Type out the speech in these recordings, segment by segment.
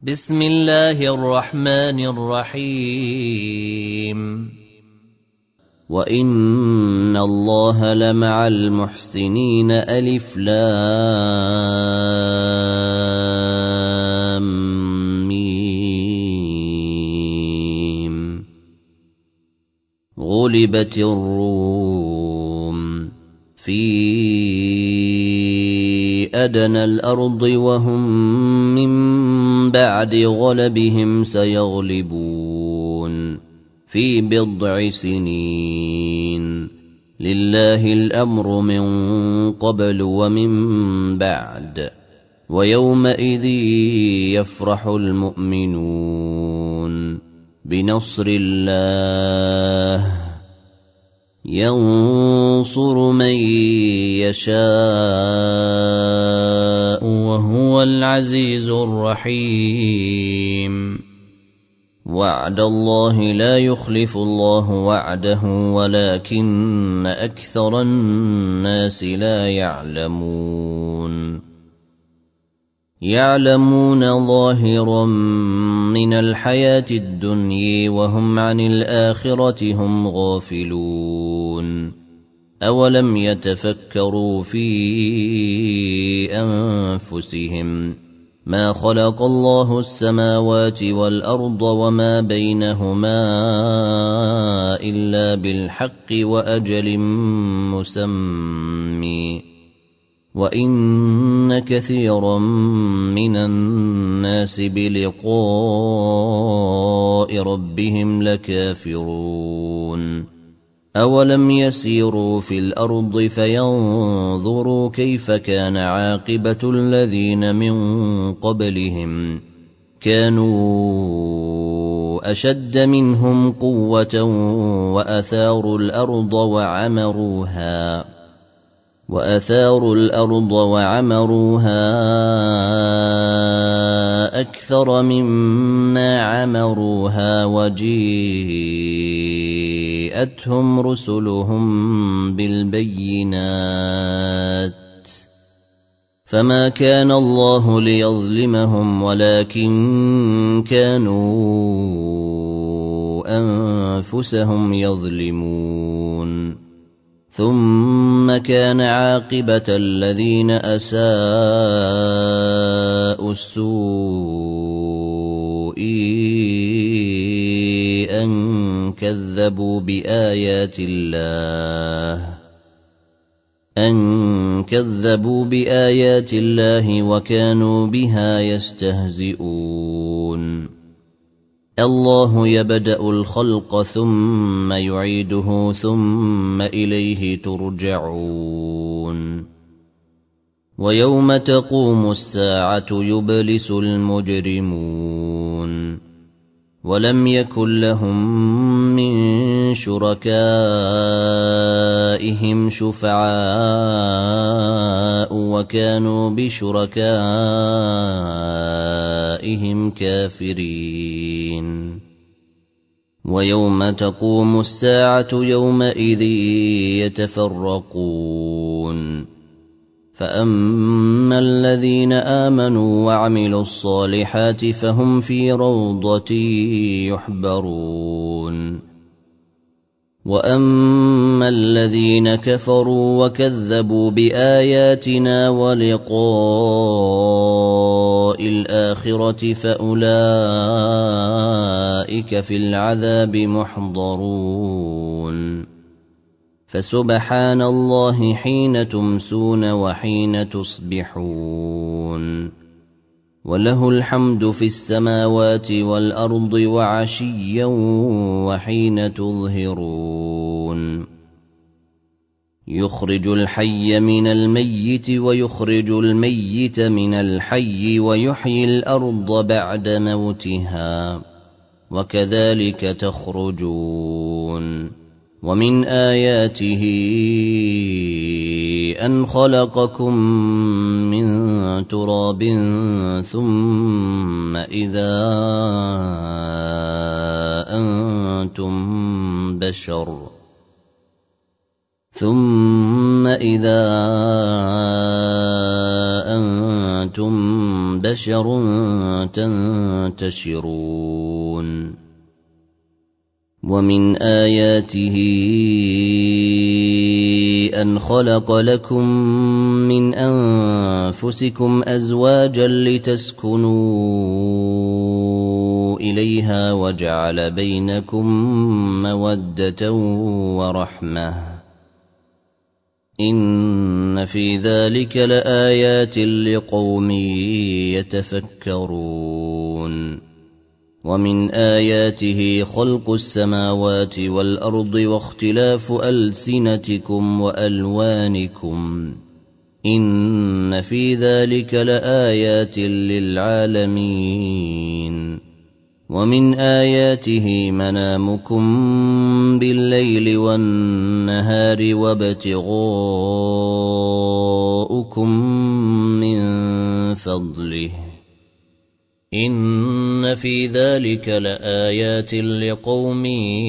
بسم الله الرحمن الرحيم وإن الله لمع المحسنين ألف لام ميم غلبت الروم في أدنى الأرض وهم من بعد غلبهم سيغلبون في بضع سنين لله الأمر من قبل ومن بعد ويومئذ يفرح المؤمنون بنصر الله ينصر من يشاء وهو العزيز الرحيم وعد الله لا يخلف الله وعده ولكن أكثر الناس لا يعلمون ظاهرا من الحياة الدنيا وهم عن الآخرة هم غافلون أولم يتفكروا في أنفسهم ما خلق الله السماوات والأرض وما بينهما إلا بالحق وأجل مسمى وإن كثيرا من الناس بلقاء ربهم لكافرون أولم يسيروا في الأرض فينظروا كيف كان عاقبة الذين من قبلهم كانوا أشد منهم قوة وأثاروا الأرض وعمروها أكثر مما عمروها وجيءتهم رسلهم بالبينات فما كان الله ليظلمهم ولكن كانوا أنفسهم يظلمون ثم كان عاقبة الذين أساءوا السوء أن كذبوا بآيات الله وكانوا بها يستهزئون الله يبدأ الخلق ثم يعيده ثم إليه ترجعون ويوم تقوم الساعة يبلس المجرمون ولم يكن لهم من شركائهم شفعاء وكانوا بشركائهم كافرين ويوم تقوم الساعة يومئذ يتفرقون فأما الذين آمنوا وعملوا الصالحات فهم في روضة يحبرون وأما الذين كفروا وكذبوا بآياتنا ولقاء الآخرة فأولئك في العذاب محضرون فسبحان الله حين تمسون وحين تصبحون وله الحمد في السماوات والأرض وعشيا وحين تظهرون يخرج الحي من الميت ويخرج الميت من الحي ويحيي الأرض بعد موتها وكذلك تخرجون ومن آياته أن خلقكم من تراب ثم إذا أنتم بشر تنتشرون ومن آياته أن خلق لكم من أنفسكم أزواجا لتسكنوا إليها وجعل بينكم مودة ورحمة إن في ذلك لآيات لقوم يتفكرون ومن آياته خلق السماوات والأرض واختلاف ألسنتكم وألوانكم إن في ذلك لآيات للعالمين ومن آياته منامكم بالليل والنهار وابتغاؤكم من فضله إن في ذلك لآيات لقوم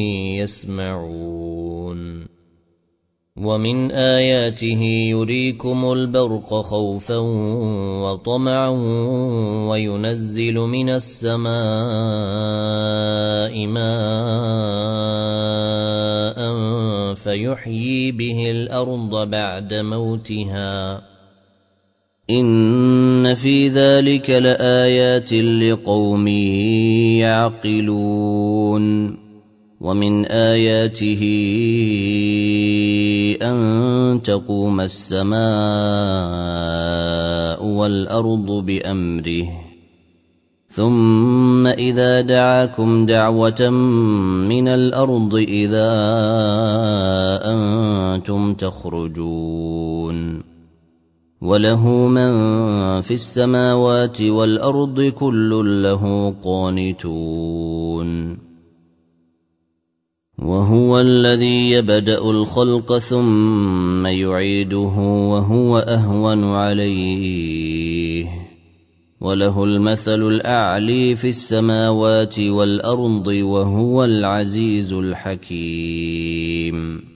يسمعون ومن آياته يريكم البرق خوفا وطمعا وينزل من السماء ماء فيحيي به الأرض بعد موتها إن في ذلك لآيات لقوم يعقلون ومن آياته أن تقوم السماء والأرض بأمره ثم إذا دعاكم دعوة من الأرض إذا أنتم تخرجون وله من في السماوات والأرض كل له قانتون وهو الذي يبدأ الخلق ثم يعيده وهو أهون عليه وله المثل الأعلى في السماوات والأرض وهو العزيز الحكيم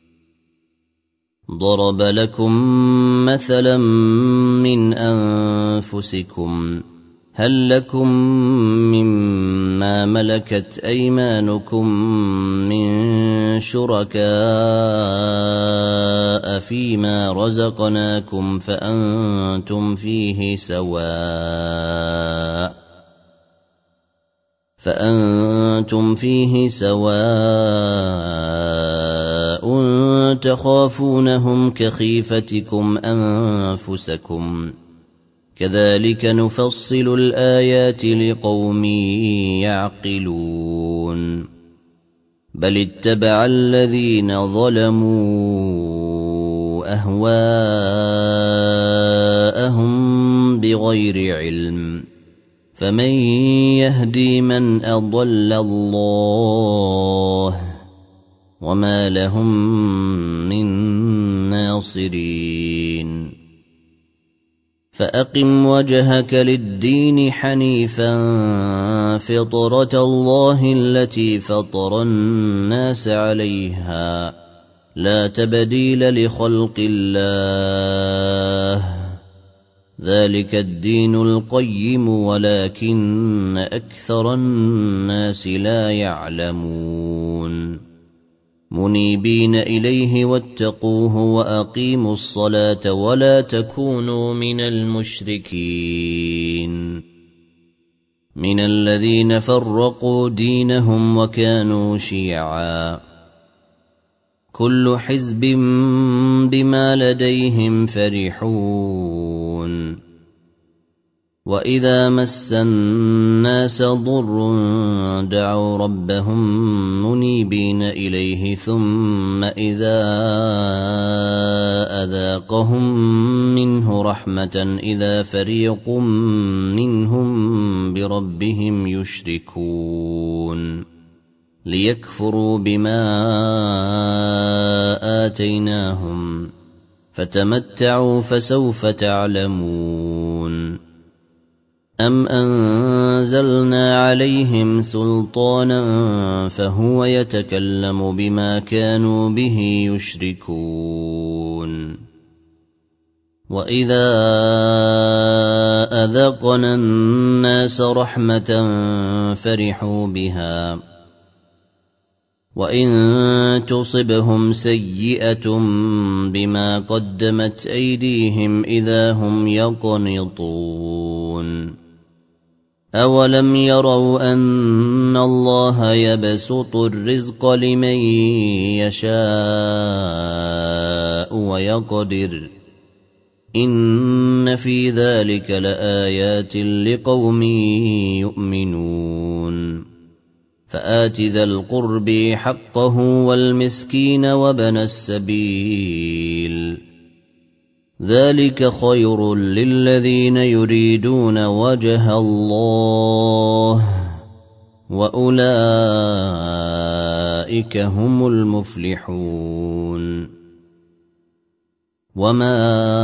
ضرب لكم مثلا من أنفسكم هل لكم مما ملكت أيمانكم من شركاء فيما رزقناكم فأنتم فيه سواء تخافونهم كخيفتكم أنفسكم كذلك نفصل الآيات لقوم يعقلون بل اتبع الذين ظلموا أهواءهم بغير علم فمن يهدي من أضل الله وما لهم من ناصرين فأقم وجهك للدين حنيفا فطرة الله التي فطر الناس عليها لا تبديل لخلق الله ذلك الدين القيم ولكن أكثر الناس لا يعلمون منيبين إليه واتقوه وأقيموا الصلاة ولا تكونوا من المشركين من الذين فرقوا دينهم وكانوا شيعا كل حزب بما لديهم فرحون وإذا مس الناس ضر دعوا ربهم منيبين إليه ثم إذا أذاقهم منه رحمة إذا فريق منهم بربهم يشركون ليكفروا بما آتيناهم فتمتعوا فسوف تعلمون أم أنزلنا عليهم سلطانا فهو يتكلم بما كانوا به يشركون وإذا أذقنا الناس رحمة فرحوا بها وإن تصبهم سيئة بما قدمت أيديهم إذا هم يقنطون أولم يروا أن الله يبسط الرزق لمن يشاء ويقدر إن في ذلك لآيات لقوم يؤمنون فآت ذا القرب حقه والمسكين وابن السبيل ذلك خير للذين يريدون وجه الله وأولئك هم المفلحون وما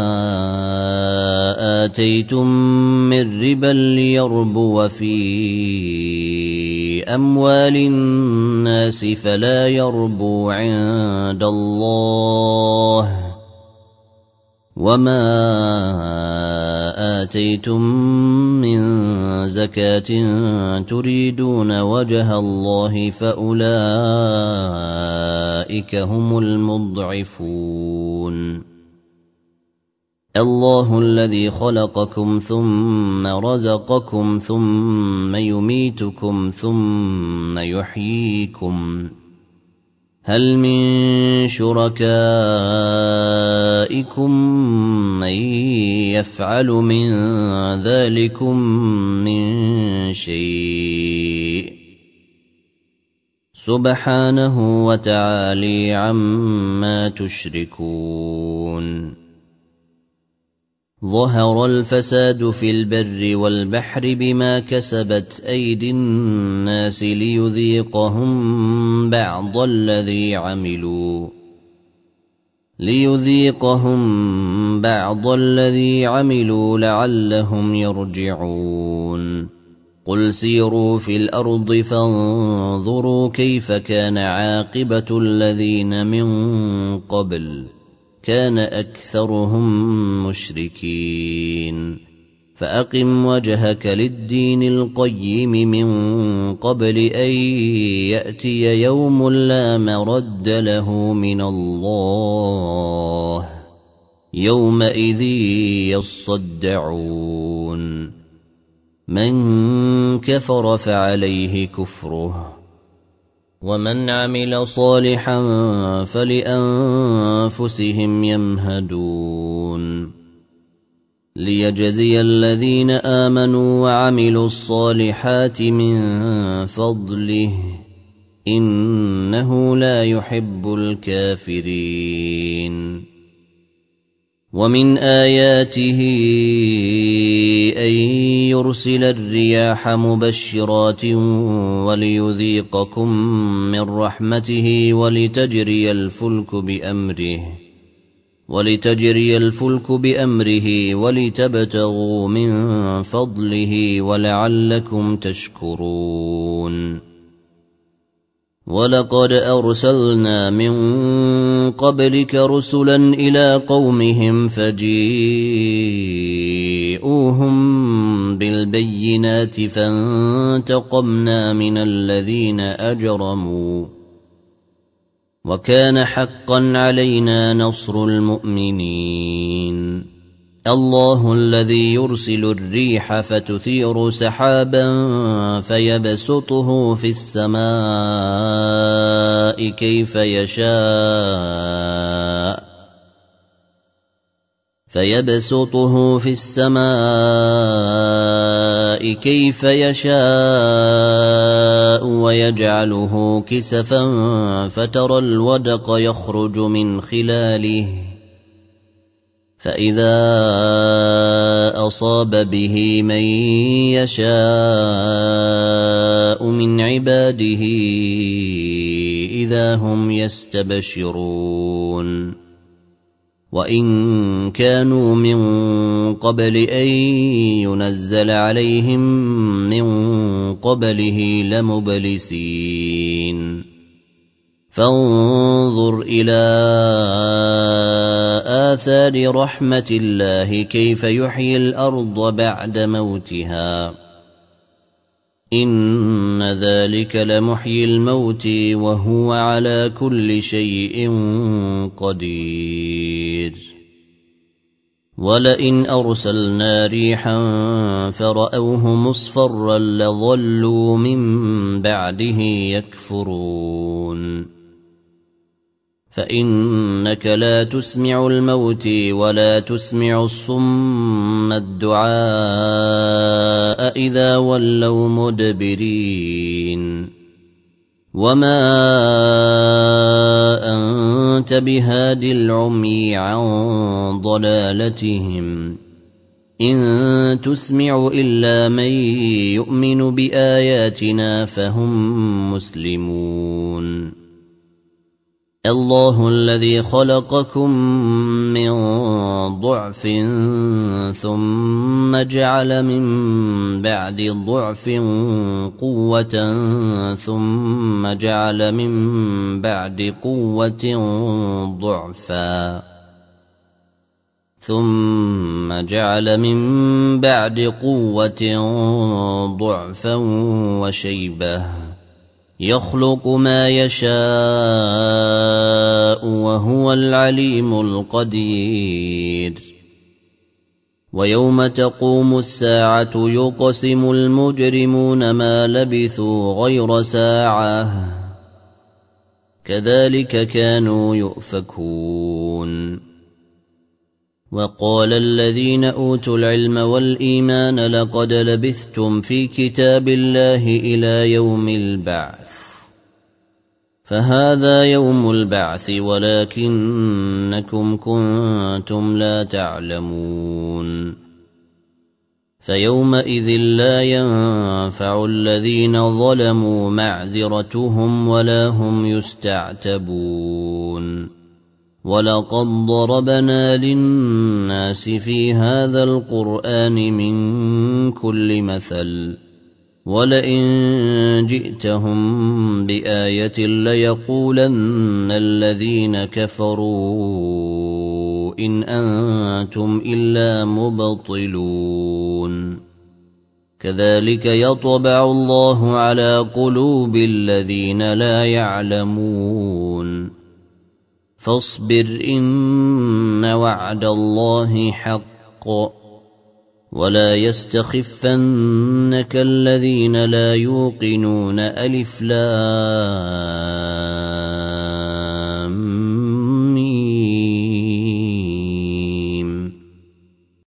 آتيتم من ربا ليربو في أموال الناس فلا يربو عند الله وما آتيتم من زكاة تريدون وجه الله فأولئك هم المضعفون الله الذي خلقكم ثم رزقكم ثم يميتكم ثم يحييكم هل من شركائكم من يفعل من ذلكم من شيء سبحانه وتعالى عما تشركون ظهر الفساد في البر والبحر بما كسبت أيدي الناس ليذيقهم بعض الذي عملوا لعلهم يرجعون قل سيروا في الأرض فانظروا كيف كان عاقبة الذين من قبل كان أكثرهم مشركين فأقم وجهك للدين القيم من قبل أن يأتي يوم لا مرد له من الله يومئذ يصدعون من كفر فعليه كفره ومن عمل صالحا فلأنفسهم يمهدون ليجزي الذين آمنوا وعملوا الصالحات من فضله إنه لا يحب الكافرين ومن آياته أن يرسل الرياح مبشرات وليذيقكم من رحمته ولتجري الفلك بأمره ولتبتغوا من فضله ولعلكم تشكرون ولقد أرسلنا من قبلك رسلا إلى قومهم فجيءوهم بالبينات فانتقمنا من الذين أجرموا وكان حقا علينا نصر المؤمنين الله الذي يرسل الريح فتثير سحابا فيبسطه في السماء كيف يشاء ويجعله كسفا فترى الودق يخرج من خلاله فإذا أصاب به من يشاء من عباده إذا هم يستبشرون وإن كانوا من قبل أن ينزل عليهم من قبله لمبلسين فانظر إلى آثار رحمة الله كيف يحيي الأرض بعد موتها إن ذلك لمحيي الموت وهو على كل شيء قدير ولئن أرسلنا ريحا فرأوه مصفرا لظلوا من بعده يكفرون فإنك لا تسمع الموت ولا تسمع الصم الدعاء إذا ولوا مدبرين وما أنت بهاد العمي عن ضلالتهم إن تسمع إلا من يؤمن بآياتنا فهم مسلمون الله الذي خلقكم من ضعف ثم جعل من بعد ضعف قوة ثم جعل من بعد قوة ضعفا ثم جعل من بعد قوة ضعفا وشيبة يخلق ما يشاء وهو العليم القدير ويوم تقوم الساعة يقسم المجرمون ما لبثوا غير ساعة كذلك كانوا يؤفكون وقال الذين أوتوا العلم والإيمان لقد لبثتم في كتاب الله إلى يوم البعث فهذا يوم البعث ولكنكم كنتم لا تعلمون فيومئذ لا ينفع الذين ظلموا معذرتهم ولا هم يستعتبون ولقد ضربنا للناس في هذا القرآن من كل مثل ولئن جئتهم بآية ليقولن الذين كفروا إن أنتم إلا مبطلون كذلك يطبع الله على قلوب الذين لا يعلمون فاصبر إن وعد الله حق ولا يستخفنك الذين لا يوقنون ألف لام